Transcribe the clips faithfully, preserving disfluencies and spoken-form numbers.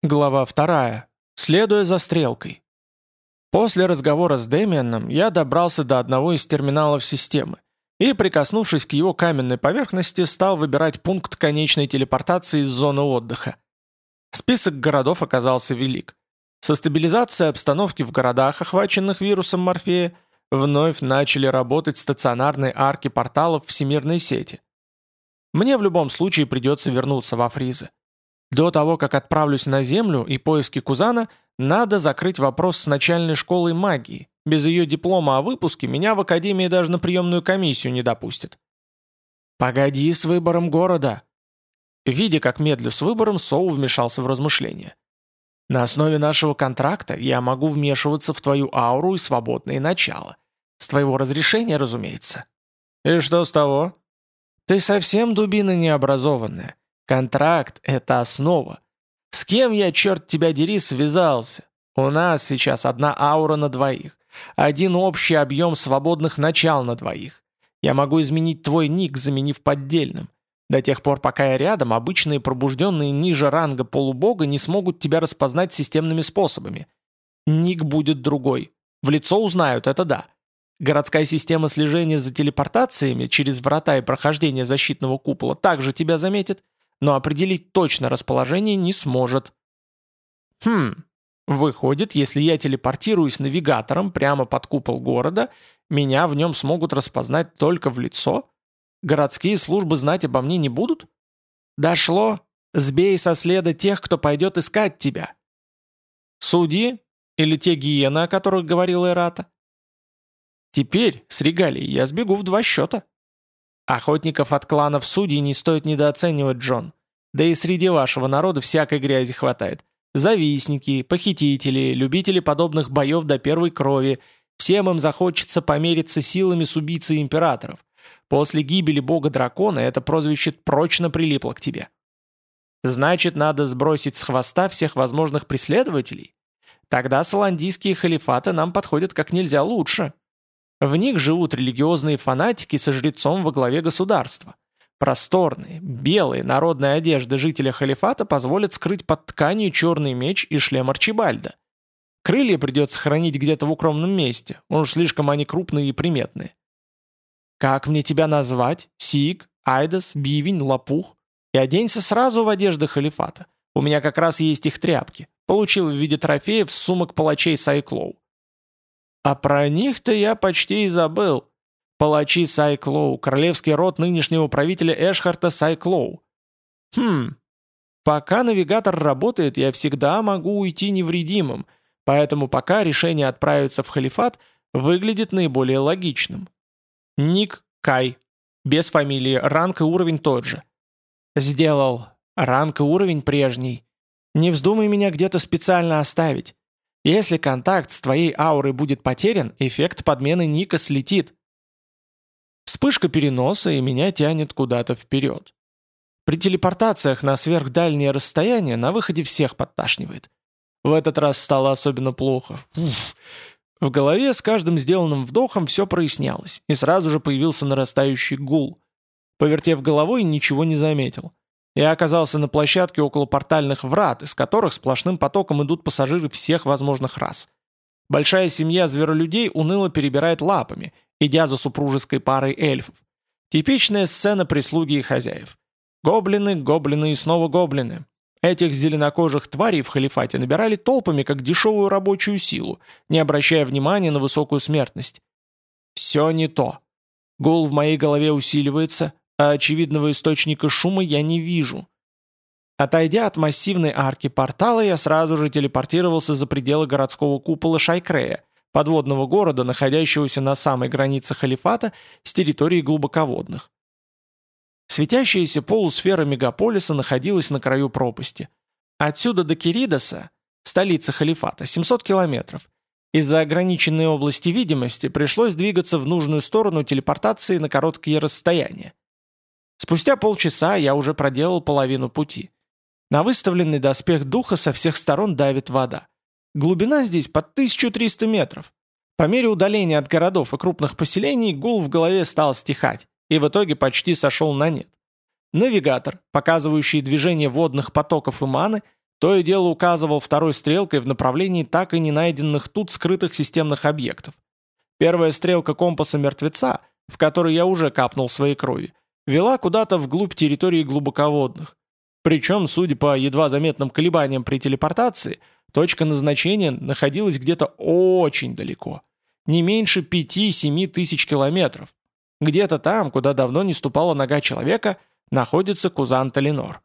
Глава вторая. Следуя за стрелкой. После разговора с Дэмианом я добрался до одного из терминалов системы и, прикоснувшись к его каменной поверхности, стал выбирать пункт конечной телепортации из зоны отдыха. Список городов оказался велик. Со стабилизацией обстановки в городах, охваченных вирусом Морфея, вновь начали работать стационарные арки порталов всемирной сети. Мне в любом случае придется вернуться во Фризы. До того, как отправлюсь на Землю и поиски Кузана, надо закрыть вопрос с начальной школой магии. Без ее диплома о выпуске меня в Академии даже на приемную комиссию не допустят. «Погоди с выбором города!» Видя, как медлю с выбором, Соу вмешался в размышления. «На основе нашего контракта я могу вмешиваться в твою ауру и свободные начала. С твоего разрешения, разумеется». «И что с того?» «Ты совсем дубина необразованная. Контракт — это основа. С кем я, черт тебя дери, связался? У нас сейчас одна аура на двоих, один общий объем свободных начал на двоих. Я могу изменить твой ник, заменив поддельным. До тех пор, пока я рядом, обычные пробужденные ниже ранга полубога не смогут тебя распознать системными способами. Ник будет другой. В лицо узнают, это да. Городская система слежения за телепортациями через врата и прохождение защитного купола также тебя заметит, но определить точно расположение не сможет. Хм, выходит, если я телепортируюсь навигатором прямо под купол города, меня в нем смогут распознать только в лицо? Городские службы знать обо мне не будут? Дошло. Сбей со следа тех, кто пойдет искать тебя. Судьи? Или те гиены, о которых говорила Эрата? Теперь с регалией я сбегу в два счета. Охотников от кланов судей не стоит недооценивать, Джон. Да и среди вашего народа всякой грязи хватает. Завистники, похитители, любители подобных боев до первой крови. Всем им захочется помериться силами с убийцей императоров. После гибели бога-дракона это прозвище прочно прилипло к тебе. Значит, надо сбросить с хвоста всех возможных преследователей? Тогда саландийские халифаты нам подходят как нельзя лучше. В них живут религиозные фанатики со жрецом во главе государства. Просторные, белые народные одежды жителя халифата позволят скрыть под тканью черный меч и шлем Арчибальда. Крылья придется хранить где-то в укромном месте, уж слишком они крупные и приметные. Как мне тебя назвать? Сик, Айдас, Бивень, Лопух? И оденься сразу в одежды халифата. У меня как раз есть их тряпки. Получил в виде трофеев с сумок палачей Сайклоу. А про них-то я почти и забыл. Палачи Сайклоу, королевский род нынешнего правителя Эшхарта Сайклоу. Хм, пока навигатор работает, я всегда могу уйти невредимым, поэтому пока решение отправиться в халифат выглядит наиболее логичным. Ник Кай. Без фамилии, ранг и уровень тот же. Сделал. Ранг и уровень прежний. Не вздумай меня где-то специально оставить. Если контакт с твоей аурой будет потерян, эффект подмены ника слетит. Вспышка переноса, и меня тянет куда-то вперед. При телепортациях на сверхдальнее расстояние на выходе всех подташнивает. В этот раз стало особенно плохо. Уф. В голове с каждым сделанным вдохом все прояснялось, и сразу же появился нарастающий гул. Повертев головой, ничего не заметил. Я оказался на площадке около портальных врат, из которых сплошным потоком идут пассажиры всех возможных рас. Большая семья зверолюдей уныло перебирает лапами, идя за супружеской парой эльфов. Типичная сцена прислуги и хозяев. Гоблины, гоблины и снова гоблины. Этих зеленокожих тварей в халифате набирали толпами, как дешевую рабочую силу, не обращая внимания на высокую смертность. Все не то. Гул в моей голове усиливается, а очевидного источника шума я не вижу. Отойдя от массивной арки портала, я сразу же телепортировался за пределы городского купола Шайкрея, подводного города, находящегося на самой границе халифата с территорией глубоководных. Светящаяся полусфера мегаполиса находилась на краю пропасти. Отсюда до Киридоса, столицы халифата, семьсот километров. Из-за ограниченной области видимости пришлось двигаться в нужную сторону телепортации на короткие расстояния. Спустя полчаса я уже проделал половину пути. На выставленный доспех духа со всех сторон давит вода. Глубина здесь под тысячу триста метров. По мере удаления от городов и крупных поселений гул в голове стал стихать, и в итоге почти сошел на нет. Навигатор, показывающий движение водных потоков и маны, То и дело указывал второй стрелкой в направлении так и не найденных тут скрытых системных объектов. Первая стрелка компаса мертвеца, в которой я уже капнул своей крови, вела куда-то вглубь территории глубоководных. Причем, судя по едва заметным колебаниям при телепортации, точка назначения находилась где-то очень далеко. Не меньше пяти-семи тысяч километров. Где-то там, куда давно не ступала нога человека, находится Кузан-Талинор.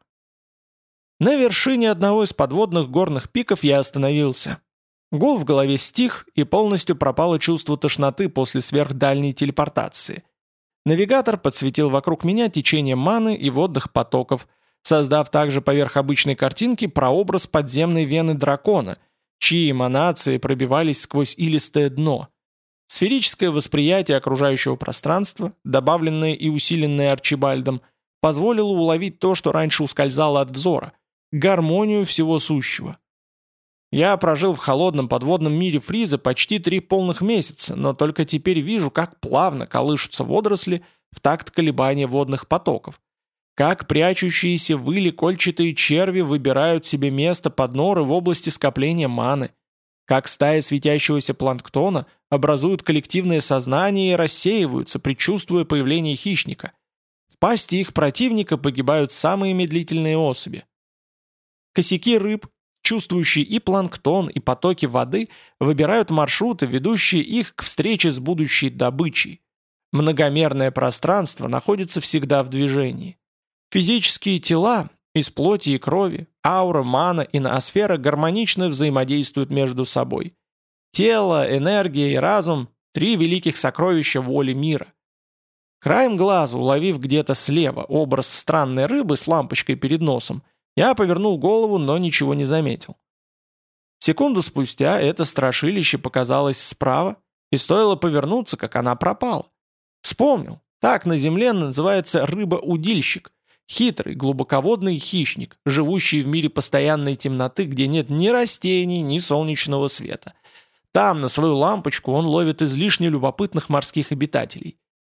На вершине одного из подводных горных пиков я остановился. Гул в голове стих, и полностью пропало чувство тошноты после сверхдальней телепортации. Навигатор подсветил вокруг меня течение маны и водных потоков, создав также поверх обычной картинки прообраз подземной вены дракона, чьи эманации пробивались сквозь илистое дно. Сферическое восприятие окружающего пространства, добавленное и усиленное Арчибальдом, позволило уловить то, что раньше ускользало от взора – гармонию всего сущего. Я прожил в холодном подводном мире Фриза почти три полных месяца, но только теперь вижу, как плавно колышутся водоросли в такт колебания водных потоков, как прячущиеся в иле кольчатые черви выбирают себе место под норы в области скопления маны, как стаи светящегося планктона образуют коллективное сознание и рассеиваются, предчувствуя появление хищника. В пасти их противника погибают самые медлительные особи. Косяки рыб, чувствующие и планктон, и потоки воды, выбирают маршруты, ведущие их к встрече с будущей добычей. Многомерное пространство находится всегда в движении. Физические тела из плоти и крови, аура, мана и ноосфера гармонично взаимодействуют между собой. Тело, энергия и разум – три великих сокровища воли мира. Краем глаза, уловив где-то слева образ странной рыбы с лампочкой перед носом, я повернул голову, но ничего не заметил. Секунду спустя это страшилище показалось справа, и стоило повернуться, как она пропала. Вспомнил, так на земле называется рыба-удильщик, хитрый глубоководный хищник, живущий в мире постоянной темноты, где нет ни растений, ни солнечного света. Там на свою лампочку он ловит излишне любопытных морских обитателей.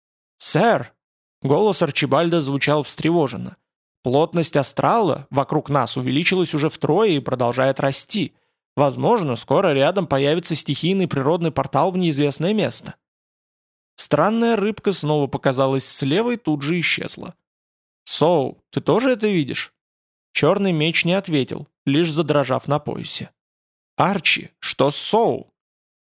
«Сэр!» — голос Арчибальда звучал встревоженно. Плотность астрала вокруг нас увеличилась уже втрое и продолжает расти. Возможно, скоро рядом появится стихийный природный портал в неизвестное место. Странная рыбка снова показалась слева и тут же исчезла. «Соу, ты тоже это видишь?» Черный меч не ответил, лишь задрожав на поясе. «Арчи, что с Соу?»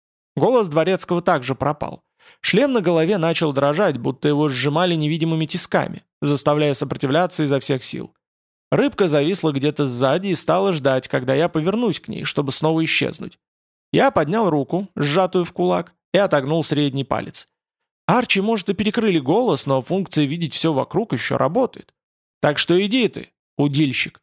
Голос дворецкого также пропал. Шлем на голове начал дрожать, будто его сжимали невидимыми тисками, заставляя сопротивляться изо всех сил. Рыбка зависла где-то сзади и стала ждать, когда я повернусь к ней, чтобы снова исчезнуть. Я поднял руку, сжатую в кулак, и отогнул средний палец. Арчи, может, и перекрыли голос, но функция видеть все вокруг еще работает. Так что иди ты, удильщик.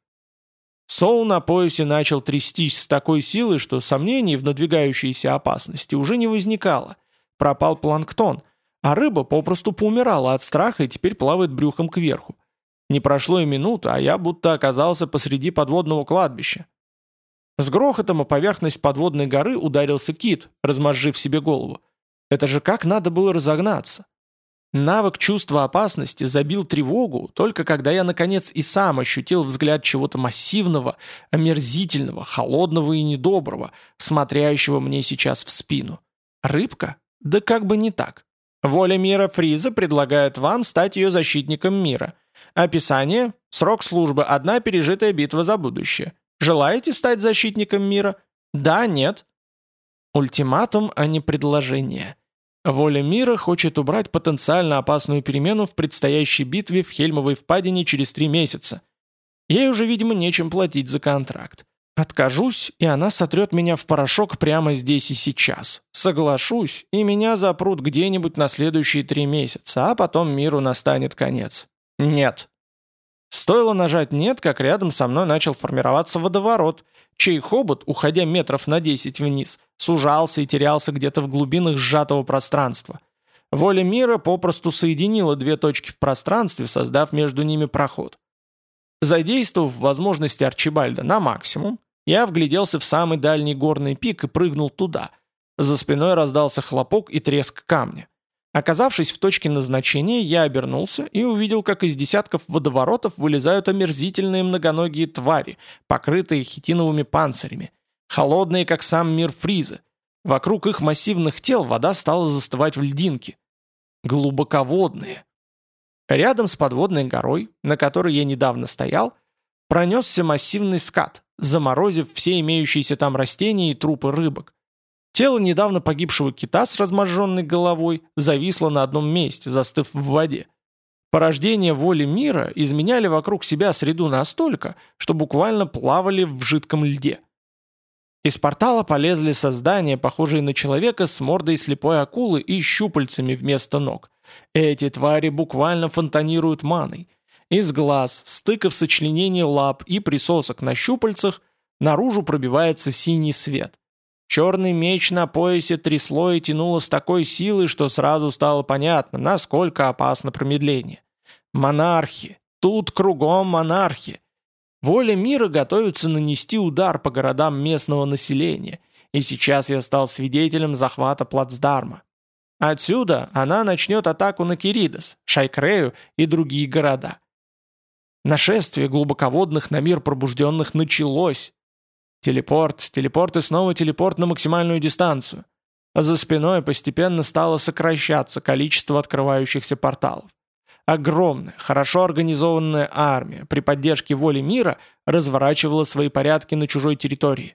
Соу на поясе начал трястись с такой силой, что сомнений в надвигающейся опасности уже не возникало. Пропал планктон, а рыба попросту поумирала от страха и теперь плавает брюхом кверху. Не прошло и минуты, а я будто оказался посреди подводного кладбища. С грохотом о поверхность подводной горы ударился кит, размозжив себе голову. Это же как надо было разогнаться. Навык чувства опасности забил тревогу, только когда я наконец и сам ощутил взгляд чего-то массивного, омерзительного, холодного и недоброго, смотрящего мне сейчас в спину. Рыбка? Да как бы не так. Воля мира Фриза предлагает вам стать ее защитником мира. Описание. Срок службы. Одна пережитая битва за будущее. Желаете стать защитником мира? Да, нет. Ультиматум, а не предложение. Воля мира хочет убрать потенциально опасную перемену в предстоящей битве в Хельмовой впадине через три месяца. Ей уже, видимо, нечем платить за контракт. Откажусь, и она сотрет меня в порошок прямо здесь и сейчас. Соглашусь, и меня запрут где-нибудь на следующие три месяца, а потом миру настанет конец. Нет. Стоило нажать «нет», как рядом со мной начал формироваться водоворот, чей хобот, уходя метров на десять вниз, сужался и терялся где-то в глубинах сжатого пространства. Воля мира попросту соединила две точки в пространстве, создав между ними проход. Задействовав возможности Арчибальда на максимум, я вгляделся в самый дальний горный пик и прыгнул туда. За спиной раздался хлопок и треск камня. Оказавшись в точке назначения, я обернулся и увидел, как из десятков водоворотов вылезают омерзительные многоногие твари, покрытые хитиновыми панцирями, холодные, как сам мир Фриза. Вокруг их массивных тел вода стала застывать в льдинке. Глубоководные. Рядом с подводной горой, на которой я недавно стоял, пронесся массивный скат, заморозив все имеющиеся там растения и трупы рыбок. Тело недавно погибшего кита с разможженной головой зависло на одном месте, застыв в воде. Порождения воли мира изменяли вокруг себя среду настолько, что буквально плавали в жидком льде. Из портала полезли создания, похожие на человека с мордой слепой акулы и щупальцами вместо ног. Эти твари буквально фонтанируют маной. Из глаз, стыков сочленений лап и присосок на щупальцах наружу пробивается синий свет. Черный меч на поясе трясло и тянуло с такой силой, что сразу стало понятно, насколько опасно промедление. Монархи. Тут кругом монархи. Воля мира готовится нанести удар по городам местного населения, и сейчас я стал свидетелем захвата плацдарма. Отсюда она начнет атаку на Киридос, Шайкрею и другие города. Нашествие глубоководных на мир пробужденных началось. Телепорт, телепорт и снова телепорт на максимальную дистанцию. А за спиной постепенно стало сокращаться количество открывающихся порталов. Огромная, хорошо организованная армия при поддержке воли мира разворачивала свои порядки на чужой территории.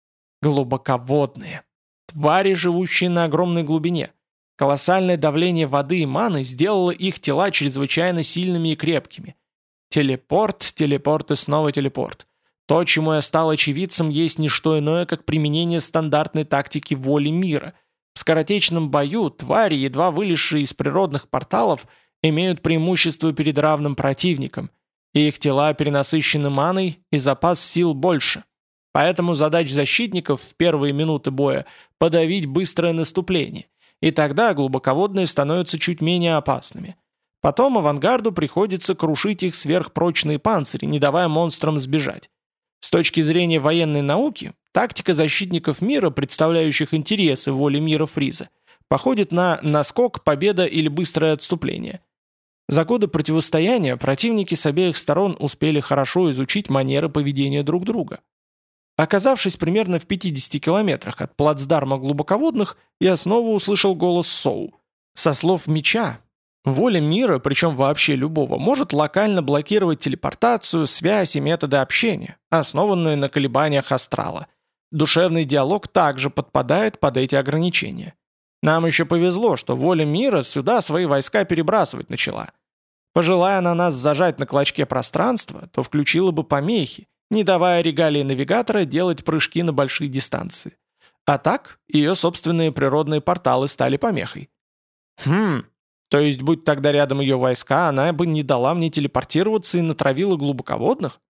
Глубоководные. Твари, живущие на огромной глубине. Колоссальное давление воды и маны сделало их тела чрезвычайно сильными и крепкими. Телепорт, телепорт и снова телепорт. То, чему я стал очевидцем, есть не что иное, как применение стандартной тактики воли мира. В скоротечном бою твари, едва вылезшие из природных порталов, имеют преимущество перед равным противником, и их тела перенасыщены маной и запас сил больше. Поэтому задач защитников в первые минуты боя подавить быстрое наступление, и тогда глубоководные становятся чуть менее опасными. Потом авангарду приходится крушить их сверхпрочные панцири, не давая монстрам сбежать. С точки зрения военной науки, тактика защитников мира, представляющих интересы воли мира Фриза, походит на наскок, победа или быстрое отступление. За годы противостояния противники с обеих сторон успели хорошо изучить манеры поведения друг друга. Оказавшись примерно в пятидесяти километрах от плацдарма глубоководных, я снова услышал голос Соу. Со слов меча, воля мира, причем вообще любого, может локально блокировать телепортацию, связь и методы общения, основанные на колебаниях астрала. Душевный диалог также подпадает под эти ограничения. Нам еще повезло, что воля мира сюда свои войска перебрасывать начала. Пожелая она нас зажать на клочке пространства, то включила бы помехи, не давая регалии навигатора делать прыжки на большие дистанции. А так, ее собственные природные порталы стали помехой. Хм, то есть, будь тогда рядом ее войска, она бы не дала мне телепортироваться и натравила глубоководных?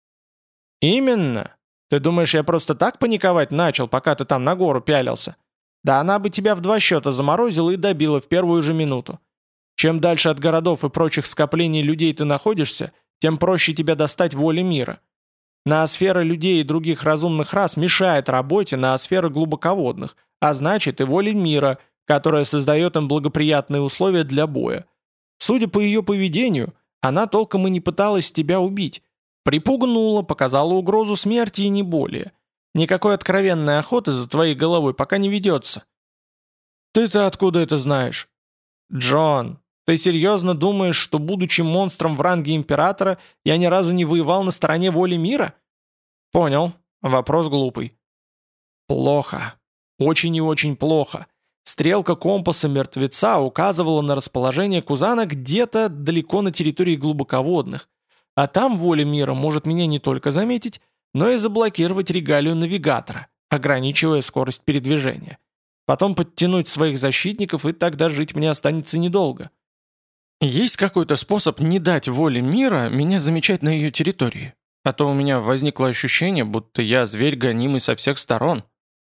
Именно. Ты думаешь, я просто так паниковать начал, пока ты там на гору пялился? Да она бы тебя в два счета заморозила и добила в первую же минуту. Чем дальше от городов и прочих скоплений людей ты находишься, тем проще тебя достать воле мира. Ноосфера людей и других разумных рас мешает работе ноосферы глубоководных, а значит и воле мира, которая создает им благоприятные условия для боя. Судя по ее поведению, она толком и не пыталась тебя убить. Припугнула, показала угрозу смерти и не более. Никакой откровенной охоты за твоей головой пока не ведется. Ты-то откуда это знаешь? Джон, ты серьезно думаешь, что, будучи монстром в ранге императора, я ни разу не воевал на стороне воли мира? Понял. Вопрос глупый. Плохо. Очень и очень плохо. Стрелка компаса мертвеца указывала на расположение Кузана где-то далеко на территории глубоководных, а там воля мира может меня не только заметить, но и заблокировать регалию навигатора, ограничивая скорость передвижения. Потом подтянуть своих защитников, и тогда жить мне останется недолго. Есть какой-то способ не дать воле мира меня замечать на ее территории? А то у меня возникло ощущение, будто я зверь, гонимый со всех сторон.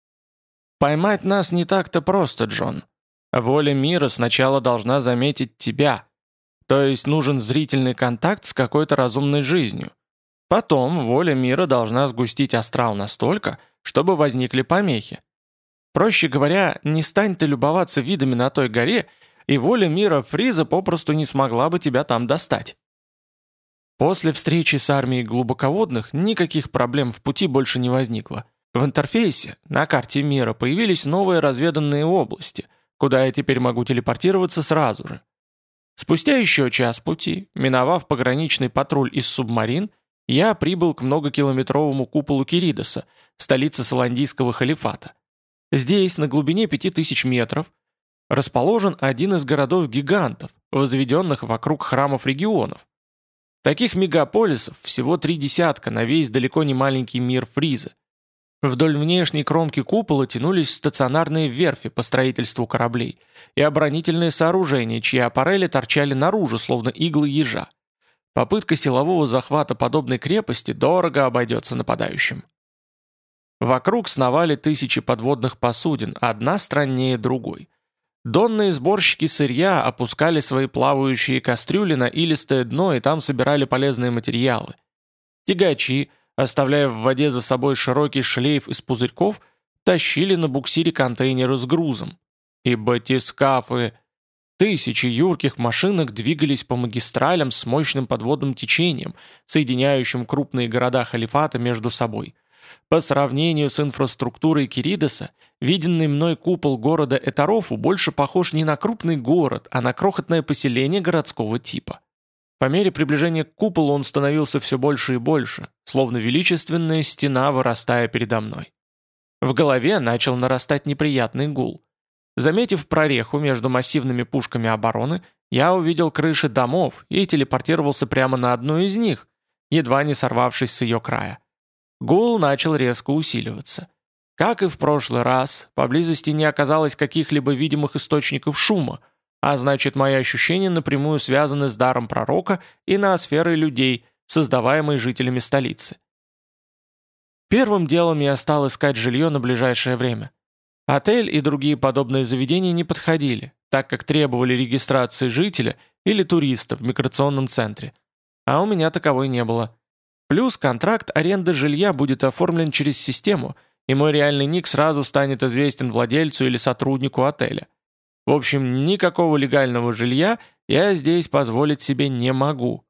Поймать нас не так-то просто, Джон. Воля мира сначала должна заметить тебя. То есть нужен зрительный контакт с какой-то разумной жизнью. Потом воля мира должна сгустить астрал настолько, чтобы возникли помехи. Проще говоря, не стань ты любоваться видами на той горе, и воля мира Фриза попросту не смогла бы тебя там достать. После встречи с армией глубоководных никаких проблем в пути больше не возникло. В интерфейсе, на карте мира, появились новые разведанные области, куда я теперь могу телепортироваться сразу же. Спустя еще час пути, миновав пограничный патруль из субмарин, я прибыл к многокилометровому куполу Киридоса, столице Саландийского халифата. Здесь, на глубине пяти тысяч метров, расположен один из городов-гигантов, возведенных вокруг храмов регионов. Таких мегаполисов всего три десятка на весь далеко не маленький мир Фриза. Вдоль внешней кромки купола тянулись стационарные верфи по строительству кораблей и оборонительные сооружения, чьи аппарели торчали наружу, словно иглы ежа. Попытка силового захвата подобной крепости дорого обойдется нападающим. Вокруг сновали тысячи подводных посудин, одна страннее другой. Донные сборщики сырья опускали свои плавающие кастрюли на илистое дно и там собирали полезные материалы. Тягачи, оставляя в воде за собой широкий шлейф из пузырьков, тащили на буксире контейнеры с грузом. И батискафы. Тысячи юрких машинок двигались по магистралям с мощным подводным течением, соединяющим крупные города халифата между собой. По сравнению с инфраструктурой Киридоса, виденный мной купол города Этарофу больше похож не на крупный город, а на крохотное поселение городского типа. По мере приближения к куполу он становился все больше и больше, словно величественная стена, вырастая передо мной. В голове начал нарастать неприятный гул. Заметив прореху между массивными пушками обороны, я увидел крыши домов и телепортировался прямо на одну из них, едва не сорвавшись с ее края. Гул начал резко усиливаться. Как и в прошлый раз, поблизости не оказалось каких-либо видимых источников шума, а значит, мои ощущения напрямую связаны с даром пророка и ноосферой людей, создаваемой жителями столицы. Первым делом я стал искать жилье на ближайшее время. Отель и другие подобные заведения не подходили, так как требовали регистрации жителя или туриста в миграционном центре. А у меня таковой не было. Плюс контракт аренды жилья будет оформлен через систему, и мой реальный ник сразу станет известен владельцу или сотруднику отеля. В общем, никакого легального жилья я здесь позволить себе не могу.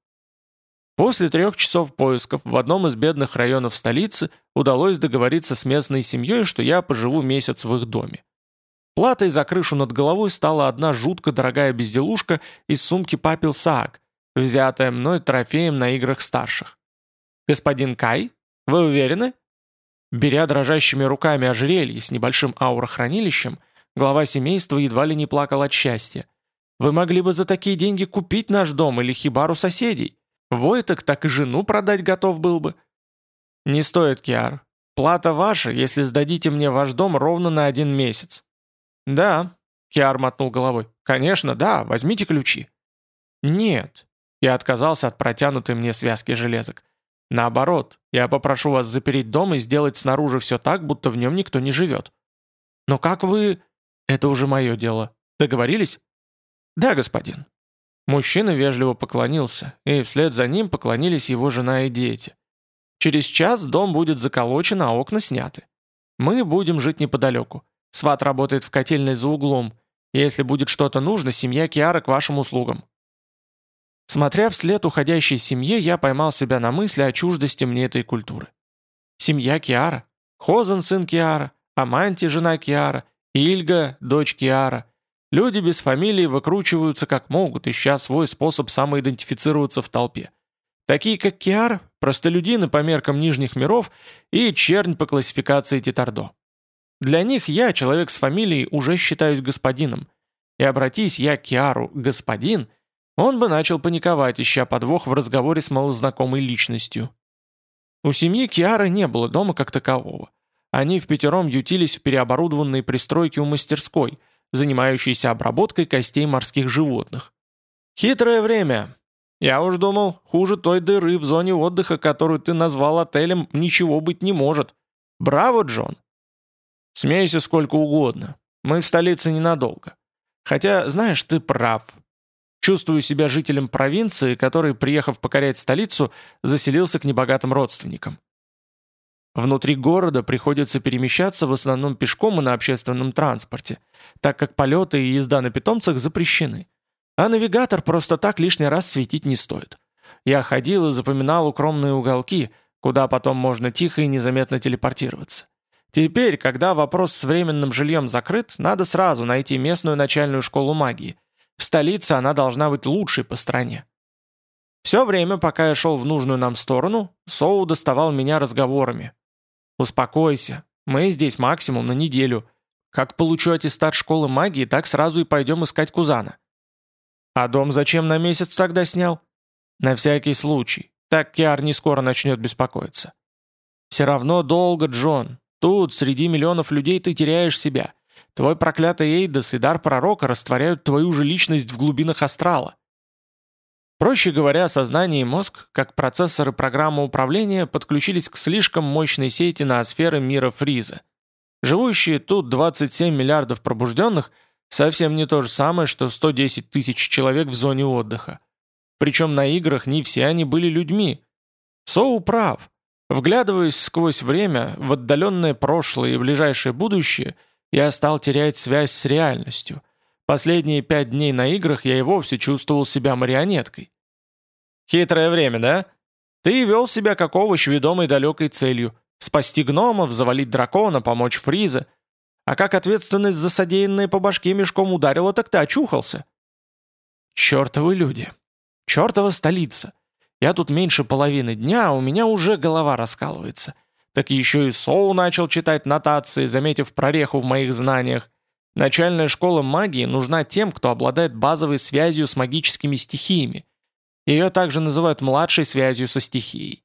После трех часов поисков в одном из бедных районов столицы удалось договориться с местной семьей, что я поживу месяц в их доме. Платой за крышу над головой стала одна жутко дорогая безделушка из сумки папил Саак, взятая мной трофеем на играх старших. «Господин Кай, вы уверены?» Беря дрожащими руками ожерелье с небольшим аурохранилищем, глава семейства едва ли не плакал от счастья. «Вы могли бы за такие деньги купить наш дом или хибару соседей. Войтек так и жену продать готов был бы». «Не стоит, Киар. Плата ваша, если сдадите мне ваш дом ровно на один месяц». «Да», — Киар мотнул головой. «Конечно, да, возьмите ключи». «Нет», — я отказался от протянутой мне связки железок. «Наоборот, я попрошу вас запереть дом и сделать снаружи все так, будто в нем никто не живет». «Но как вы...» «Это уже мое дело. Договорились?» «Да, господин». Мужчина вежливо поклонился, и вслед за ним поклонились его жена и дети. «Через час дом будет заколочен, а окна сняты. Мы будем жить неподалеку. Сват работает в котельной за углом. Если будет что-то нужно, семья Киара к вашим услугам». Смотря вслед уходящей семье, я поймал себя на мысли о чуждости мне этой культуры. Семья Киара, Хозен сын Киара, Аманти жена Киара, Ильга дочь Киара. Люди без фамилии выкручиваются как могут, ища свой способ самоидентифицироваться в толпе. Такие как Киар, простолюдины по меркам нижних миров и чернь по классификации Тетардо. Для них я, человек с фамилией, уже считаюсь господином. И обратись я к Киару «господин», он бы начал паниковать, ища подвох в разговоре с малознакомой личностью. У семьи Киара не было дома как такового. Они впятером ютились в переоборудованной пристройке у мастерской, занимающейся обработкой костей морских животных. Хитрое время. Я уж думал, хуже той дыры в зоне отдыха, которую ты назвал отелем, ничего быть не может. Браво, Джон. Смейся сколько угодно. Мы в столице ненадолго. Хотя, знаешь, ты прав. Чувствую себя жителем провинции, который, приехав покорять столицу, заселился к небогатым родственникам. Внутри города приходится перемещаться в основном пешком и на общественном транспорте, так как полеты и езда на питомцах запрещены. А навигатор просто так лишний раз светить не стоит. Я ходил и запоминал укромные уголки, куда потом можно тихо и незаметно телепортироваться. Теперь, когда вопрос с временным жильем закрыт, надо сразу найти местную начальную школу магии. В столице она должна быть лучшей по стране. Все время, пока я шел в нужную нам сторону, Соу доставал меня разговорами. «Успокойся, мы здесь максимум на неделю. Как получу аттестат школы магии, так сразу и пойдем искать Кузана». «А дом зачем на месяц тогда снял?» «На всякий случай. Так Киар не скоро начнет беспокоиться». «Все равно долго, Джон. Тут, среди миллионов людей, ты теряешь себя. Твой проклятый Эйдос и дар пророка растворяют твою же личность в глубинах астрала». Проще говоря, сознание и мозг, как процессоры программы управления, подключились к слишком мощной сети ноосферы мира Фриза. Живущие тут двадцать семь миллиардов пробужденных совсем не то же самое, что сто десять тысяч человек в зоне отдыха. Причем на играх не все они были людьми. Соу прав. Вглядываясь сквозь время в отдаленное прошлое и ближайшее будущее, я стал терять связь с реальностью. Последние пять дней на играх я и вовсе чувствовал себя марионеткой. Хитрое время, да? Ты вел себя как овощ, ведомый далекой целью. Спасти гномов, завалить дракона, помочь Фриза. А как ответственность за содеянное по башке мешком ударила, так ты очухался. Чертовы люди. Чертова столица. Я тут меньше половины дня, а у меня уже голова раскалывается. Так еще и Соу начал читать нотации, заметив прореху в моих знаниях. Начальная школа магии нужна тем, кто обладает базовой связью с магическими стихиями. Ее также называют младшей связью со стихией.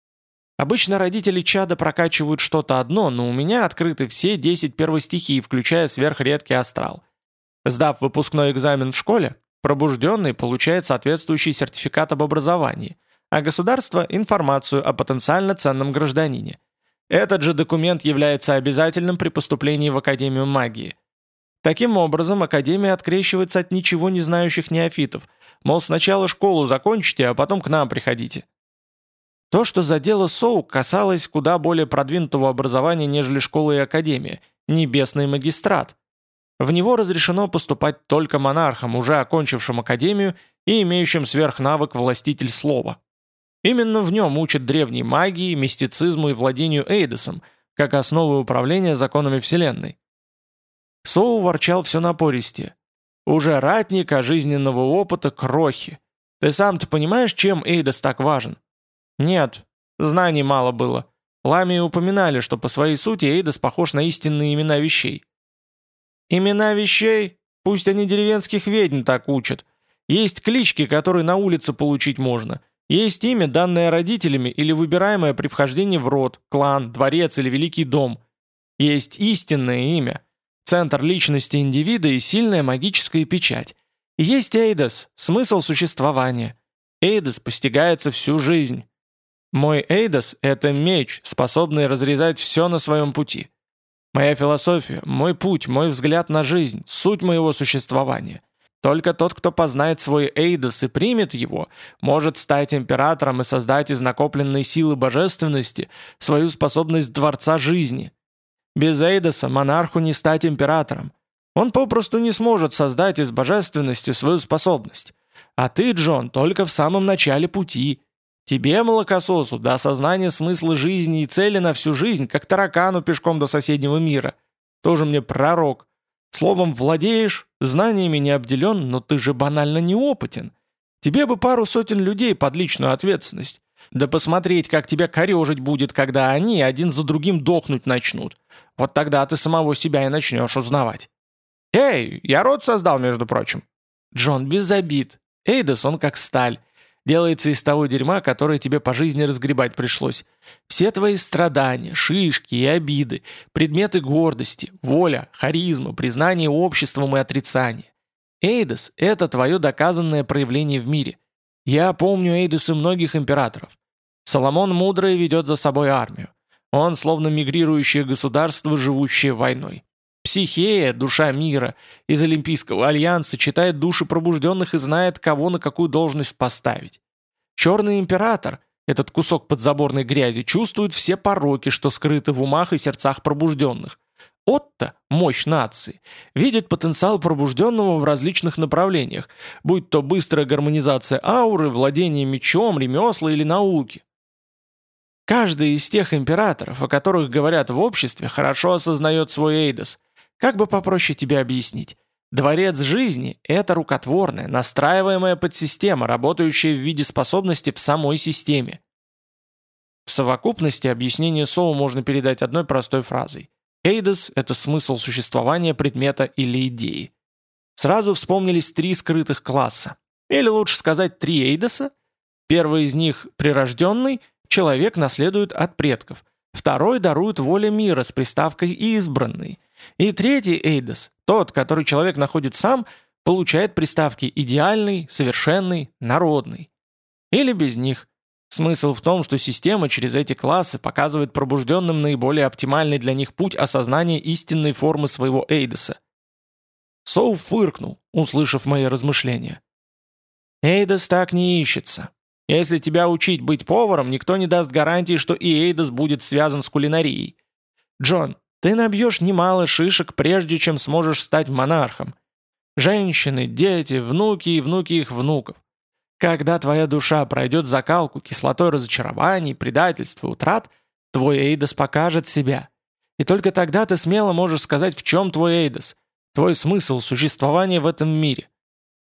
Обычно родители чада прокачивают что-то одно, но у меня открыты все десять первостихий, включая сверхредкий астрал. Сдав выпускной экзамен в школе, пробужденный получает соответствующий сертификат об образовании, а государство – информацию о потенциально ценном гражданине. Этот же документ является обязательным при поступлении в Академию магии. Таким образом, Академия открещивается от ничего не знающих неофитов, мол, сначала школу закончите, а потом к нам приходите. То, что задело Соу, касалось куда более продвинутого образования, нежели школа и академия – небесный магистрат. В него разрешено поступать только монархам, уже окончившим академию и имеющим сверхнавык властитель слова. Именно в нем учат древней магии, мистицизму и владению Эйдосом, как основы управления законами Вселенной. Соу ворчал все напористее. «Уже ратник, а жизненного опыта крохи. Ты сам-то понимаешь, чем Эйдос так важен?» «Нет, знаний мало было. Ламии упоминали, что по своей сути Эйдос похож на истинные имена вещей». «Имена вещей? Пусть они деревенских ведьм так учат. Есть клички, которые на улице получить можно. Есть имя, данное родителями или выбираемое при вхождении в род, клан, дворец или великий дом. Есть истинное имя, центр личности индивида и сильная магическая печать. И есть Эйдос, смысл существования. Эйдос постигается всю жизнь. Мой Эйдос — это меч, способный разрезать все на своем пути. Моя философия, мой путь, мой взгляд на жизнь, суть моего существования. Только тот, кто познает свой Эйдос и примет его, может стать императором и создать из накопленной силы божественности свою способность дворца жизни. Без Эйдоса монарху не стать императором. Он попросту не сможет создать из божественности свою способность. А ты, Джон, только в самом начале пути. Тебе, молокососу, до осознания смысла жизни и цели на всю жизнь, как таракану пешком до соседнего мира. Тоже мне пророк. Словом, владеешь, знаниями не обделен, но ты же банально неопытен. Тебе бы пару сотен людей под личную ответственность. Да посмотреть, как тебя корежить будет, когда они один за другим дохнуть начнут. Вот тогда ты самого себя и начнешь узнавать. Эй, я род создал, между прочим. Джон, без обид. Эйдос, он как сталь. Делается из того дерьма, которое тебе по жизни разгребать пришлось. Все твои страдания, шишки и обиды, предметы гордости, воля, харизма, признание обществом и отрицание. Эйдос — это твое доказанное проявление в мире. Я помню Эйдосы многих императоров. Соломон Мудрый ведет за собой армию. Он словно мигрирующее государство, живущее войной. Психея, душа мира, из Олимпийского альянса читает души пробужденных и знает, кого на какую должность поставить. Черный император этот кусок подзаборной грязи, чувствует все пороки, что скрыты в умах и сердцах пробужденных. Отто, мощь нации, видит потенциал пробужденного в различных направлениях, будь то быстрая гармонизация ауры, владение мечом, ремесла или науки. Каждый из тех императоров, о которых говорят в обществе, хорошо осознает свой эйдос. Как бы попроще тебе объяснить? Дворец жизни – это рукотворная, настраиваемая подсистема, работающая в виде способности в самой системе. В совокупности объяснение Соу можно передать одной простой фразой. Эйдос – это смысл существования предмета или идеи. Сразу вспомнились три скрытых класса. Или лучше сказать, три эйдоса. Первый из них – прирожденный, человек наследует от предков. Второй дарует воле мира с приставкой «избранный». И третий эйдос, тот, который человек находит сам, получает приставки «идеальный», «совершенный», «народный». Или без них. Смысл в том, что система через эти классы показывает пробужденным наиболее оптимальный для них путь осознания истинной формы своего эйдоса. Соу фыркнул, услышав мои размышления. «Эйдос так не ищется. Если тебя учить быть поваром, никто не даст гарантии, что и эйдос будет связан с кулинарией. Джон, ты набьешь немало шишек, прежде чем сможешь стать монархом. Женщины, дети, внуки и внуки их внуков. Когда твоя душа пройдет закалку кислотой разочарований, предательства, утрат, твой эйдос покажет себя. И только тогда ты смело можешь сказать, в чем твой эйдос, твой смысл существования в этом мире».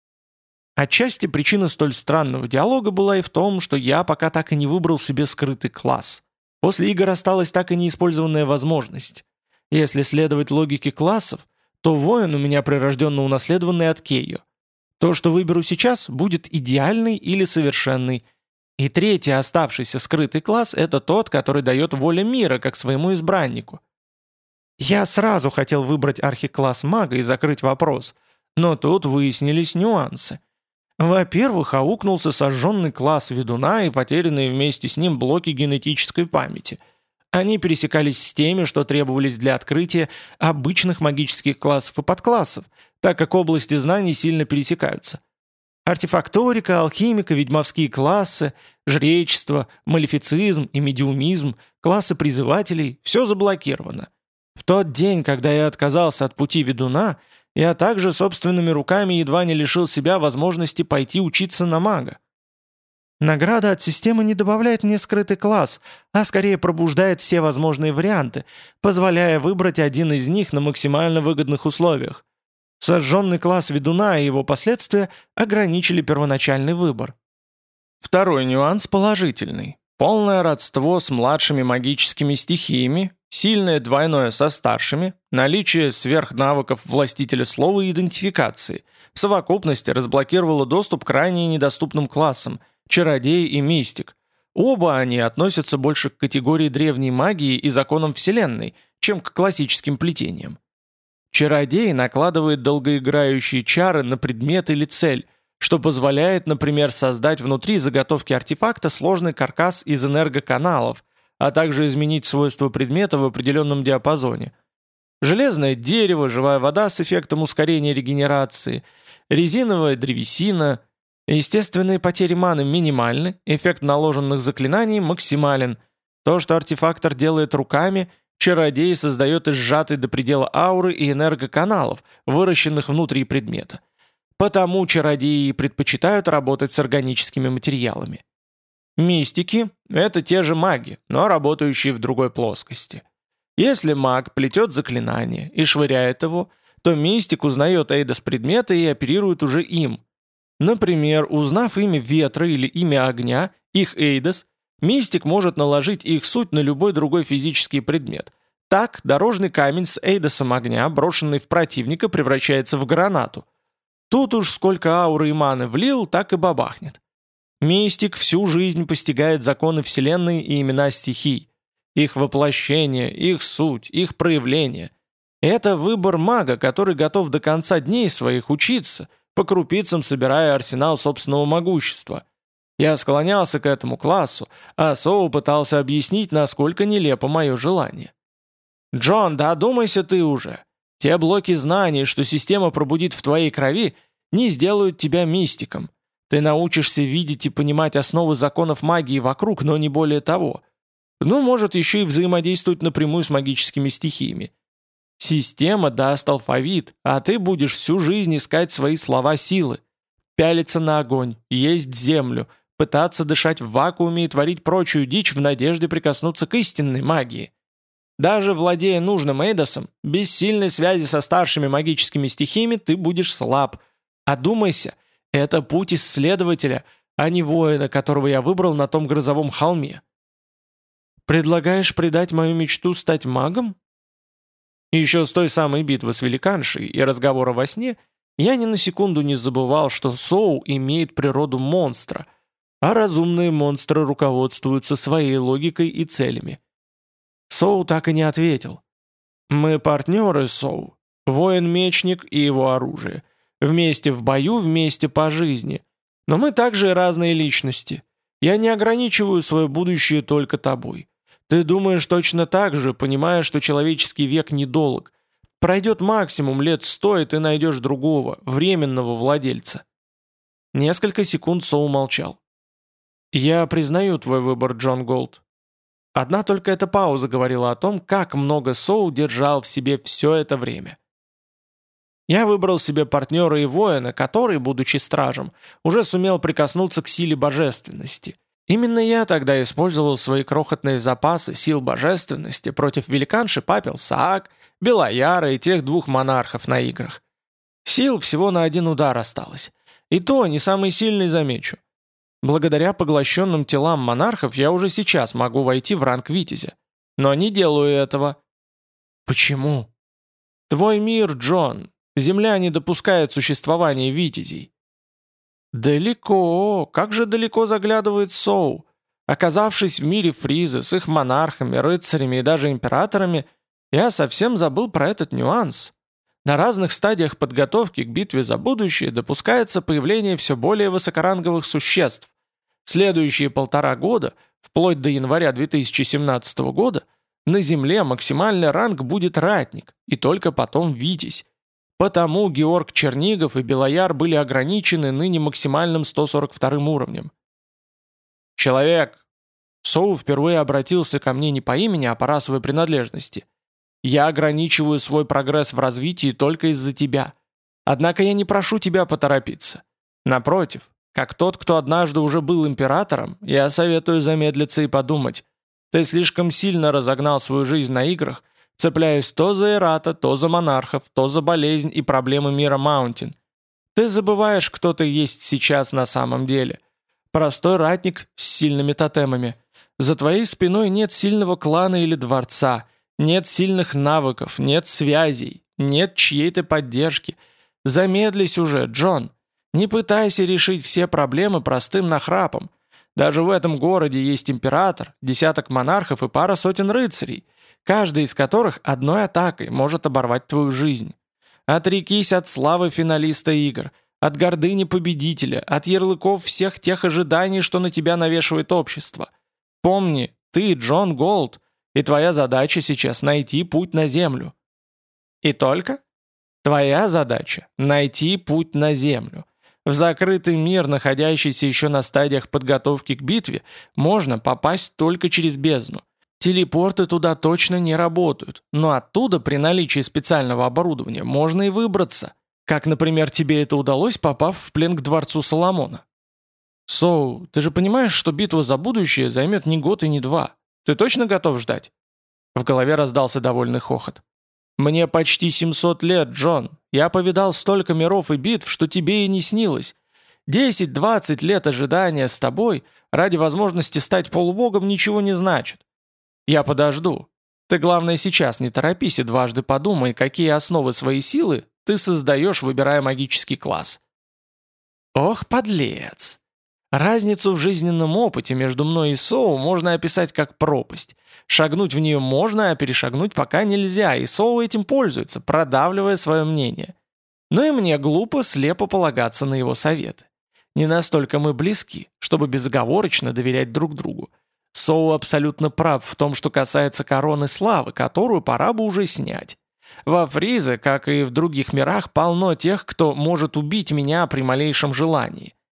Отчасти причина столь странного диалога была и в том, что я пока так и не выбрал себе скрытый класс. После игр осталась так и неиспользованная возможность. Если следовать логике классов, то воин у меня прирожденно унаследованный от Кейо. То, что выберу сейчас, будет идеальный или совершенный. И третий оставшийся скрытый класс – это тот, который дает воле мира как своему избраннику. Я сразу хотел выбрать архикласс мага и закрыть вопрос, но тут выяснились нюансы. Во-первых, аукнулся сожженный класс ведуна и потерянные вместе с ним блоки генетической памяти. Они пересекались с теми, что требовались для открытия обычных магических классов и подклассов, так как области знаний сильно пересекаются. Артефакторика, алхимика, ведьмовские классы, жречество, малефицизм и медиумизм, классы призывателей – все заблокировано. В тот день, когда я отказался от пути ведуна, я также собственными руками едва не лишил себя возможности пойти учиться на мага. Награда от системы не добавляет мне скрытый класс, а скорее пробуждает все возможные варианты, позволяя выбрать один из них на максимально выгодных условиях. Сожженный класс ведуна и его последствия ограничили первоначальный выбор. Второй нюанс положительный. Полное родство с младшими магическими стихиями, сильное двойное со старшими, наличие сверхнавыков властителя слова и идентификации в совокупности разблокировало доступ к ранее недоступным классам – чародей и мистик. Оба они относятся больше к категории древней магии и законам Вселенной, чем к классическим плетениям. Чародей накладывает долгоиграющие чары на предмет или цель, что позволяет, например, создать внутри заготовки артефакта сложный каркас из энергоканалов, а также изменить свойства предмета в определенном диапазоне. Железное дерево, живая вода с эффектом ускорения регенерации, резиновая древесина. Естественные потери маны минимальны, эффект наложенных заклинаний максимален. То, что артефактор делает руками, чародей создает из сжатой до предела ауры и энергоканалов, выращенных внутри предмета. Потому чародеи предпочитают работать с органическими материалами. Мистики – это те же маги, но работающие в другой плоскости. Если маг плетет заклинание и швыряет его, то мистик узнает эйдос предмета и оперирует уже им. Например, узнав имя ветра или имя огня, их эйдос, мистик может наложить их суть на любой другой физический предмет. Так, дорожный камень с эйдосом огня, брошенный в противника, превращается в гранату. Тут уж сколько ауры и маны влил, так и бабахнет. Мистик всю жизнь постигает законы Вселенной и имена стихий. Их воплощение, их суть, их проявление. Это выбор мага, который готов до конца дней своих учиться, по крупицам собирая арсенал собственного могущества. Я склонялся к этому классу, а Соу пытался объяснить, насколько нелепо мое желание. «Джон, да одумайся ты уже. Те блоки знаний, что система пробудит в твоей крови, не сделают тебя мистиком. Ты научишься видеть и понимать основы законов магии вокруг, но не более того. Ну, может, еще и взаимодействовать напрямую с магическими стихиями. Система даст алфавит, а ты будешь всю жизнь искать свои слова силы. Пялиться на огонь, есть землю, пытаться дышать в вакууме и творить прочую дичь в надежде прикоснуться к истинной магии. Даже владея нужным эйдосом, без сильной связи со старшими магическими стихиями ты будешь слаб. Одумайся, это путь исследователя, а не воина, которого я выбрал на том грозовом холме. Предлагаешь предать мою мечту стать магом? Еще с той самой битвы с великаншей и разговора во сне я ни на секунду не забывал, что Соу имеет природу монстра, а разумные монстры руководствуются своей логикой и целями. Соу так и не ответил. «Мы партнеры, Соу. Воин-мечник и его оружие. Вместе в бою, вместе по жизни. Но мы также и разные личности. Я не ограничиваю свое будущее только тобой. Ты думаешь точно так же, понимая, что человеческий век недолг. Пройдет максимум лет сто, и ты найдешь другого, временного владельца». Несколько секунд Соу молчал. «Я признаю твой выбор, Джон Голд». Одна только эта пауза говорила о том, как много Соу держал в себе все это время. Я выбрал себе партнера и воина, который, будучи стражем, уже сумел прикоснуться к силе божественности. Именно я тогда использовал свои крохотные запасы сил божественности против великанши Папел Саак, Белояра и тех двух монархов на играх. Сил всего на один удар осталось. И то не самый сильный, замечу. Благодаря поглощенным телам монархов я уже сейчас могу войти в ранг Витязя. Но не делаю этого. Почему? Твой мир, Джон. Земля не допускает существования Витязей. Далеко, как же далеко заглядывает Соу. Оказавшись в мире Фриза с их монархами, рыцарями и даже императорами, я совсем забыл про этот нюанс. На разных стадиях подготовки к битве за будущее допускается появление все более высокоранговых существ. Следующие полтора года, вплоть до января две тысячи семнадцатого года, на Земле максимальный ранг будет ратник, и только потом Витязь. Потому Георг Чернигов и Белояр были ограничены ныне максимальным сто сорок вторым уровнем. «Человек!» Соу впервые обратился ко мне не по имени, а по расовой принадлежности. «Я ограничиваю свой прогресс в развитии только из-за тебя. Однако я не прошу тебя поторопиться. Напротив, как тот, кто однажды уже был императором, я советую замедлиться и подумать. Ты слишком сильно разогнал свою жизнь на играх, цепляясь то за Эрата, то за монархов, то за болезнь и проблемы мира Маунтин. Ты забываешь, кто ты есть сейчас на самом деле. Простой ратник с сильными тотемами. За твоей спиной нет сильного клана или дворца, нет сильных навыков, нет связей, нет чьей-то поддержки. Замедлись уже, Джон. Не пытайся решить все проблемы простым нахрапом. Даже в этом городе есть император, десяток монархов и пара сотен рыцарей, каждый из которых одной атакой может оборвать твою жизнь. Отрекись от славы финалиста игр, от гордыни победителя, от ярлыков всех тех ожиданий, что на тебя навешивает общество. Помни, ты Джон Голд, и твоя задача сейчас найти путь на землю. И только? Твоя задача – найти путь на землю. В закрытый мир, находящийся еще на стадиях подготовки к битве, можно попасть только через бездну. Телепорты туда точно не работают, но оттуда при наличии специального оборудования можно и выбраться. Как, например, тебе это удалось, попав в плен к дворцу Соломона. Соу, ты же понимаешь, что битва за будущее займет не год и не два. Ты точно готов ждать? В голове раздался довольный хохот. «Мне почти семьсот лет, Джон. Я повидал столько миров и битв, что тебе и не снилось. десять-двадцать лет ожидания с тобой ради возможности стать полубогом ничего не значит. Я подожду. Ты, главное, сейчас не торопись и дважды подумай, какие основы своей силы ты создаешь, выбирая магический класс». Ох, подлец! Разницу в жизненном опыте между мной и Соу можно описать как пропасть. Шагнуть в нее можно, а перешагнуть пока нельзя, и Соу этим пользуется, продавливая свое мнение. Но и мне глупо слепо полагаться на его советы. Не настолько мы близки, чтобы безоговорочно доверять друг другу. Соу абсолютно прав в том, что касается короны славы, которую пора бы уже снять. Во Фризе, как и в других мирах, полно тех, кто может убить меня при малейшем желании.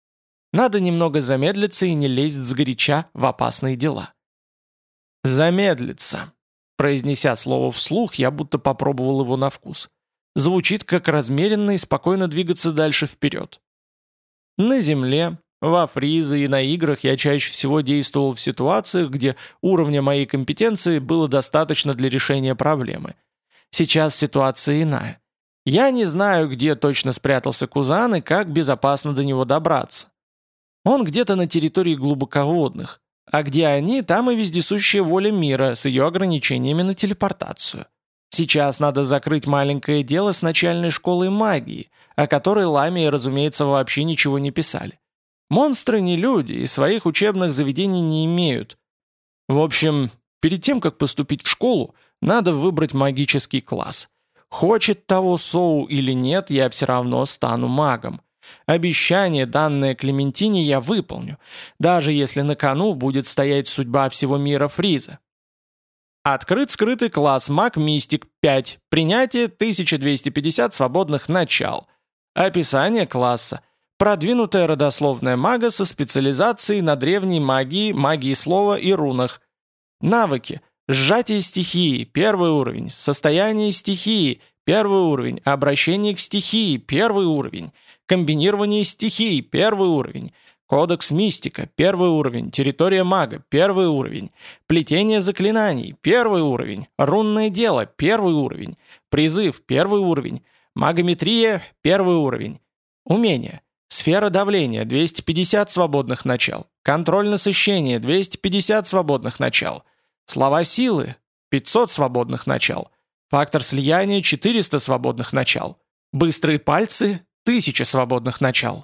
Надо немного замедлиться и не лезть сгоряча в опасные дела. «Замедлиться», — произнеся слово вслух, я будто попробовал его на вкус. Звучит как размеренно и спокойно двигаться дальше вперед. На земле, во фризе и на играх я чаще всего действовал в ситуациях, где уровня моей компетенции было достаточно для решения проблемы. Сейчас ситуация иная. Я не знаю, где точно спрятался Кузан и как безопасно до него добраться. Он где-то на территории глубоководных, а где они, там и вездесущая воля мира с ее ограничениями на телепортацию. Сейчас надо закрыть маленькое дело с начальной школой магии, о которой ламии, разумеется, вообще ничего не писали. Монстры не люди и своих учебных заведений не имеют. В общем, перед тем, как поступить в школу, надо выбрать магический класс. Хочет того Соу или нет, я все равно стану магом. Обещание, данное Клементине, я выполню, даже если на кону будет стоять судьба всего мира Фриза. Открыт скрытый класс «Маг-мистик» пять. Принятие тысяча двести пятьдесят свободных начал. Описание класса. Продвинутая родословная мага со специализацией на древней магии, магии слова и рунах. Навыки. Сжатие стихии, первый уровень. Состояние стихии, первый уровень. Обращение к стихии, первый уровень. Комбинирование стихий, первый уровень. Кодекс мистика, первый уровень. Территория мага, первый уровень. Плетение заклинаний, первый уровень. Рунное дело, первый уровень. Призыв, первый уровень. Магометрия, первый уровень. Умения. Сфера давления, двести пятьдесят свободных начал. Контроль насыщения, двести пятьдесят свободных начал. Слова силы, пятьсот свободных начал. Фактор слияния, четыреста свободных начал. Быстрые пальцы, тысяча свободных начал.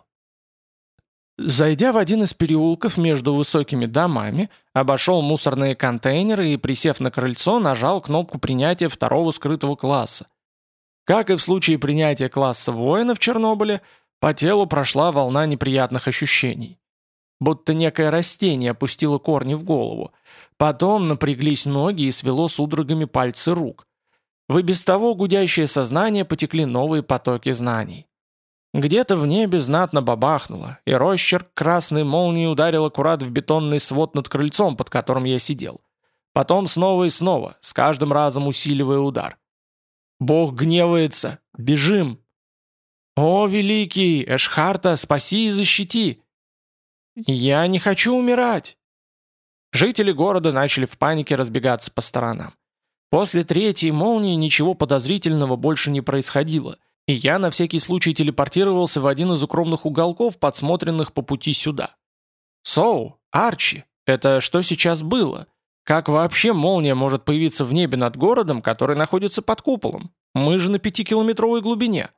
Зайдя в один из переулков между высокими домами, обошел мусорные контейнеры и, присев на крыльцо, нажал кнопку принятия второго скрытого класса. Как и в случае принятия класса воина в Чернобыле, по телу прошла волна неприятных ощущений. Будто некое растение опустило корни в голову. Потом напряглись ноги и свело судорогами пальцы рук. В и без того гудящее сознание потекли новые потоки знаний. Где-то в небе знатно бабахнуло, и росчерк красной молнии ударил аккурат в бетонный свод над крыльцом, под которым я сидел. Потом снова и снова, с каждым разом усиливая удар. «Бог гневается! Бежим!» «О, великий! Эшхарта, спаси и защити!» «Я не хочу умирать!» Жители города начали в панике разбегаться по сторонам. После третьей молнии ничего подозрительного больше не происходило, и я на всякий случай телепортировался в один из укромных уголков, подсмотренных по пути сюда. «Соу, Арчи, это что сейчас было? Как вообще молния может появиться в небе над городом, который находится под куполом? Мы же на пятикилометровой глубине».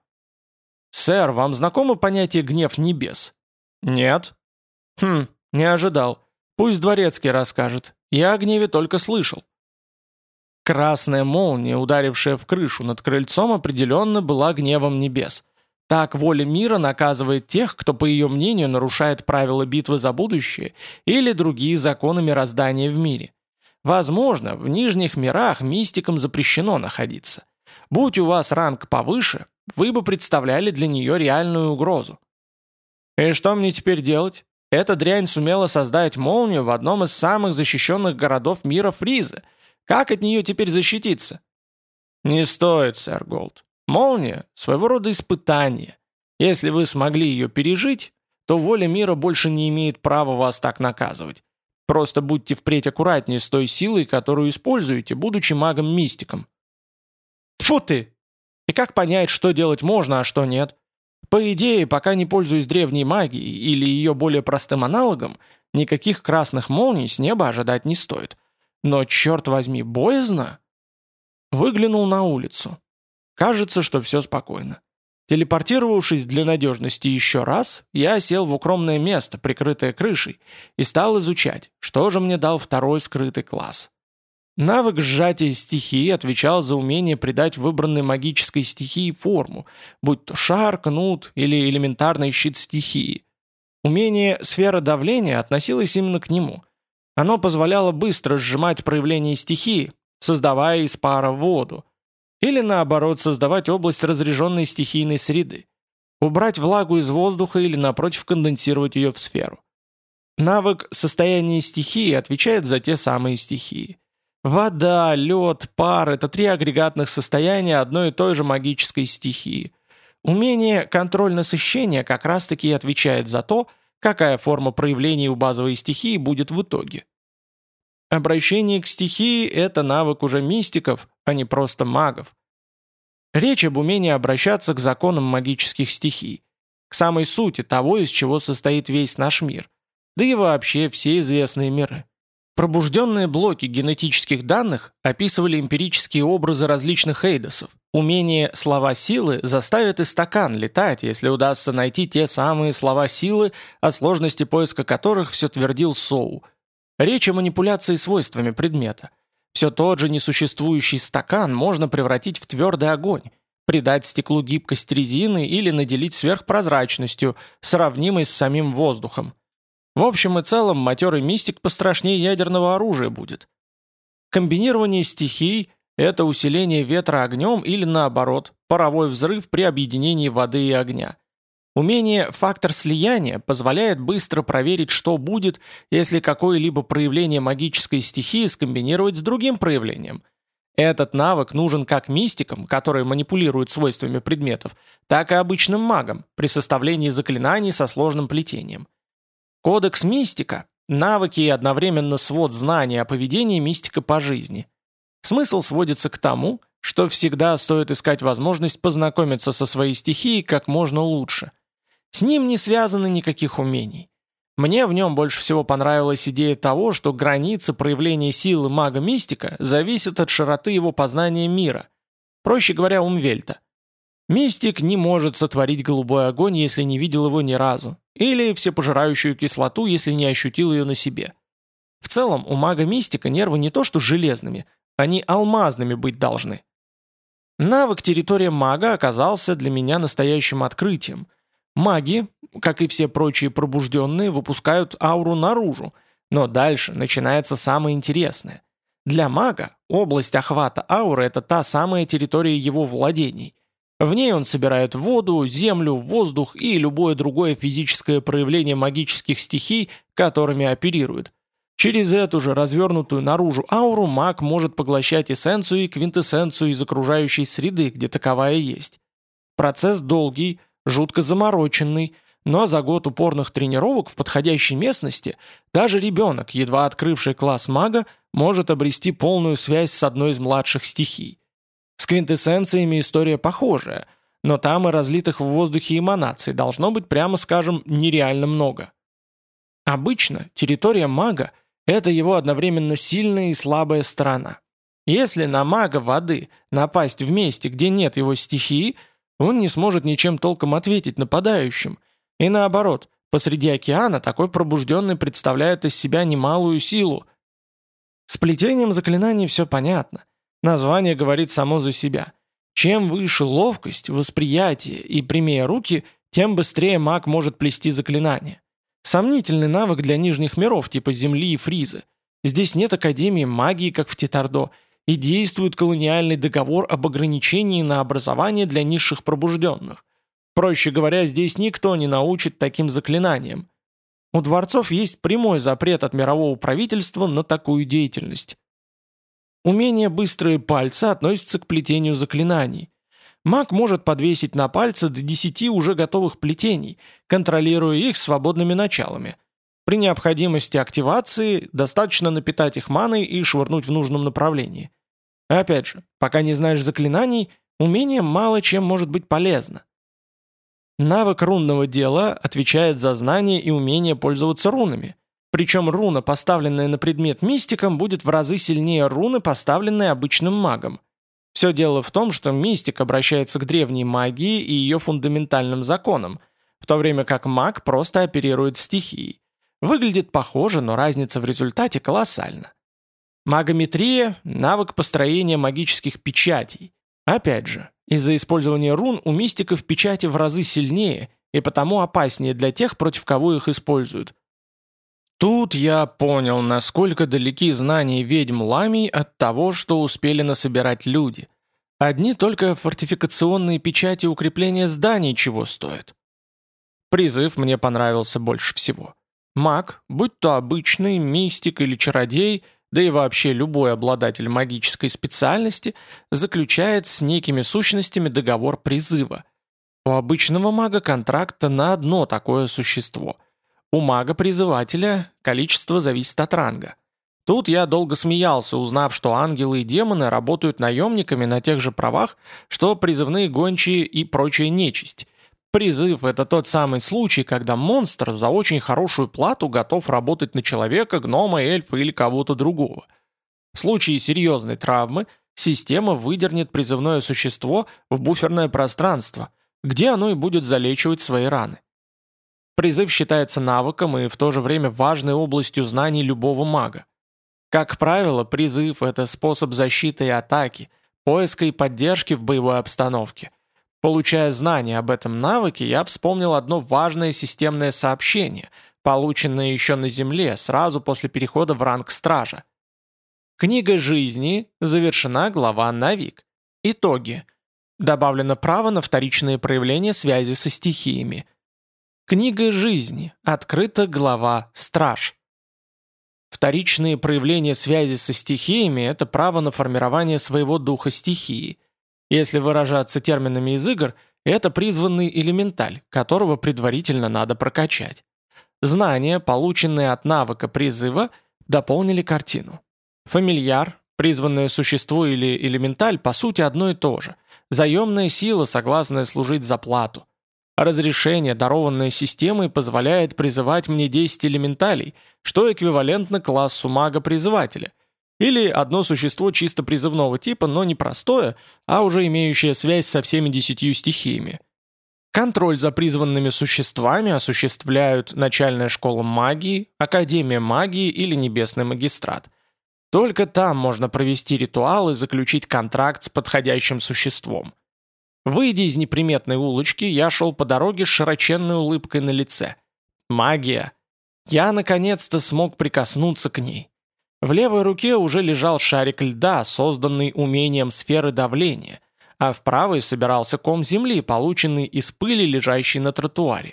«Сэр, вам знакомо понятие «гнев небес»?» «Нет». «Хм, не ожидал. Пусть Дворецкий расскажет. Я о гневе только слышал». Красная молния, ударившая в крышу над крыльцом, определенно была гневом небес. Так воля мира наказывает тех, кто, по ее мнению, нарушает правила битвы за будущее или другие законы мироздания в мире. Возможно, в нижних мирах мистикам запрещено находиться. Будь у вас ранг повыше, вы бы представляли для нее реальную угрозу. И что мне теперь делать? Эта дрянь сумела создать молнию в одном из самых защищенных городов мира Фриза. Как от нее теперь защититься? Не стоит, сэр Голд. Молния – своего рода испытание. Если вы смогли ее пережить, то воля мира больше не имеет права вас так наказывать. Просто будьте впредь аккуратнее с той силой, которую используете, будучи магом-мистиком. Тьфу ты! И как понять, что делать можно, а что нет? По идее, пока не пользуюсь древней магией или ее более простым аналогом, никаких красных молний с неба ожидать не стоит. Но, черт возьми, боязно. Выглянул на улицу. Кажется, что все спокойно. Телепортировавшись для надежности еще раз, я сел в укромное место, прикрытое крышей, и стал изучать, что же мне дал второй скрытый класс. Навык сжатия стихии отвечал за умение придать выбранной магической стихии форму, будь то шар, кнут или элементарный щит стихии. Умение «Сфера давления» относилось именно к нему. Оно позволяло быстро сжимать проявление стихии, создавая из пара воду, или наоборот создавать область разряженной стихийной среды. Убрать влагу из воздуха или, напротив, конденсировать ее в сферу. Навык состояния стихии отвечает за те самые стихии. Вода, лед, пар – это три агрегатных состояния одной и той же магической стихии. Умение контроль насыщения как раз-таки отвечает за то, какая форма проявления у базовой стихии будет в итоге. Обращение к стихии – это навык уже мистиков, а не просто магов. Речь об умении обращаться к законам магических стихий, к самой сути того, из чего состоит весь наш мир, да и вообще все известные миры. Пробужденные блоки генетических данных описывали эмпирические образы различных эйдосов. Умение «слова силы» заставит и стакан летать, если удастся найти те самые слова силы, о сложности поиска которых все твердил Соу. Речь о манипуляции свойствами предмета. Все тот же несуществующий стакан можно превратить в твердый огонь, придать стеклу гибкость резины или наделить сверхпрозрачностью, сравнимой с самим воздухом. В общем и целом, матерый мистик пострашнее ядерного оружия будет. Комбинирование стихий – это усиление ветра огнем или, наоборот, паровой взрыв при объединении воды и огня. Умение «фактор слияния» позволяет быстро проверить, что будет, если какое-либо проявление магической стихии скомбинировать с другим проявлением. Этот навык нужен как мистикам, которые манипулируют свойствами предметов, так и обычным магам при составлении заклинаний со сложным плетением. Кодекс мистика – навыки и одновременно свод знаний о поведении мистика по жизни. Смысл сводится к тому, что всегда стоит искать возможность познакомиться со своей стихией как можно лучше. С ним не связано никаких умений. Мне в нем больше всего понравилась идея того, что границы проявления силы мага-мистика зависят от широты его познания мира. Проще говоря, Умвельта. Мистик не может сотворить голубой огонь, если не видел его ни разу, или всепожирающую кислоту, если не ощутил ее на себе. В целом, у мага-мистика нервы не то что железными, они алмазными быть должны. Навык «Территория мага» оказался для меня настоящим открытием. Маги, как и все прочие пробужденные, выпускают ауру наружу, но дальше начинается самое интересное. Для мага область охвата ауры – это та самая территория его владений. В ней он собирает воду, землю, воздух и любое другое физическое проявление магических стихий, которыми оперирует. Через эту же развернутую наружу ауру маг может поглощать эссенцию и квинтэссенцию из окружающей среды, где таковая есть. Процесс долгий, жутко замороченный, но за год упорных тренировок в подходящей местности даже ребенок, едва открывший класс мага, может обрести полную связь с одной из младших стихий. С квинтэссенциями история похожая, но там и разлитых в воздухе эманаций должно быть, прямо скажем, нереально много. Обычно территория мага – это его одновременно сильная и слабая сторона. Если на мага воды напасть в месте, где нет его стихии, он не сможет ничем толком ответить нападающим. И наоборот, посреди океана такой пробужденный представляет из себя немалую силу. С плетением заклинаний все понятно. Название говорит само за себя. Чем выше ловкость, восприятие и прямее руки, тем быстрее маг может плести заклинания. Сомнительный навык для нижних миров типа Земли и Фризы. Здесь нет академии магии, как в Титардо, и действует колониальный договор об ограничении на образование для низших пробужденных. Проще говоря, здесь никто не научит таким заклинаниям. У дворцов есть прямой запрет от мирового правительства на такую деятельность. Умение «быстрые пальцы» относится к плетению заклинаний. Маг может подвесить на пальцы до десяти уже готовых плетений, контролируя их свободными началами. При необходимости активации достаточно напитать их маной и швырнуть в нужном направлении. Опять же, пока не знаешь заклинаний, умение мало чем может быть полезно. Навык рунного дела отвечает за знание и умение пользоваться рунами. Причем руна, поставленная на предмет мистиком, будет в разы сильнее руны, поставленной обычным магом. Все дело в том, что мистик обращается к древней магии и ее фундаментальным законам, в то время как маг просто оперирует стихией. Выглядит похоже, но разница в результате колоссальна. Магометрия – навык построения магических печатей. Опять же, из-за использования рун у мистиков печати в разы сильнее и потому опаснее для тех, против кого их используют. Тут я понял, насколько далеки знания ведьм ламий от того, что успели насобирать люди. Одни только фортификационные печати укрепления зданий чего стоят. Призыв мне понравился больше всего. Маг, будь то обычный, мистик или чародей, да и вообще любой обладатель магической специальности, заключает с некими сущностями договор призыва. У обычного мага контракта на одно такое существо. У мага-призывателя количество зависит от ранга. Тут я долго смеялся, узнав, что ангелы и демоны работают наемниками на тех же правах, что призывные гончие и прочая нечисть. Призыв – это тот самый случай, когда монстр за очень хорошую плату готов работать на человека, гнома, эльфа или кого-то другого. В случае серьезной травмы система выдернет призывное существо в буферное пространство, где оно и будет залечивать свои раны. Призыв считается навыком и в то же время важной областью знаний любого мага. Как правило, призыв – это способ защиты и атаки, поиска и поддержки в боевой обстановке. Получая знания об этом навыке, я вспомнил одно важное системное сообщение, полученное еще на Земле, сразу после перехода в ранг Стража. Книга жизни, завершена глава «Навик». Итоги. Добавлено право на вторичные проявления связи со стихиями. Книга жизни. Открыта глава «Страж». Вторичные проявления связи со стихиями – это право на формирование своего духа стихии. Если выражаться терминами из игр, это призванный элементаль, которого предварительно надо прокачать. Знания, полученные от навыка призыва, дополнили картину. Фамильяр, призванное существо или элементаль, по сути одно и то же. Заемная сила, согласная служить за плату. Разрешение, дарованное системой, позволяет призывать мне десять элементалей, что эквивалентно классу мага-призывателя. Или одно существо чисто призывного типа, но не простое, а уже имеющее связь со всеми десятью стихиями. Контроль за призванными существами осуществляют начальная школа магии, академия магии или небесный магистрат. Только там можно провести ритуал и заключить контракт с подходящим существом. Выйдя из неприметной улочки, я шел по дороге с широченной улыбкой на лице. Магия. Я наконец-то смог прикоснуться к ней. В левой руке уже лежал шарик льда, созданный умением сферы давления, а в правой собирался ком земли, полученный из пыли, лежащей на тротуаре.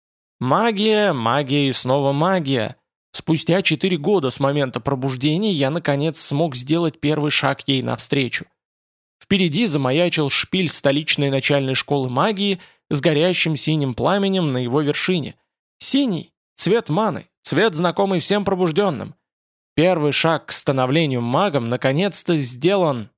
Магия, магия и снова магия. Спустя четыре года с момента пробуждения я наконец смог сделать первый шаг ей навстречу. Впереди замаячил шпиль столичной начальной школы магии с горящим синим пламенем на его вершине. Синий – цвет маны, цвет, знакомый всем пробужденным. Первый шаг к становлению магом наконец-то сделан.